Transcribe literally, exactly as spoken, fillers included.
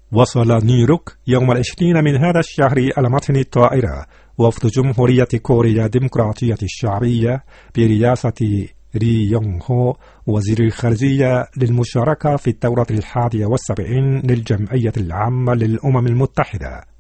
وصل نيويورك يوم العشرين من هذا الشهر على متن الطائرة وفد جمهورية كوريا الديمقراطية الشعبية برئاسة ري يونغ هو وزير الخارجية للمشاركة في الدورة الحادية والسبعين للجمعية العامة للأمم المتحدة.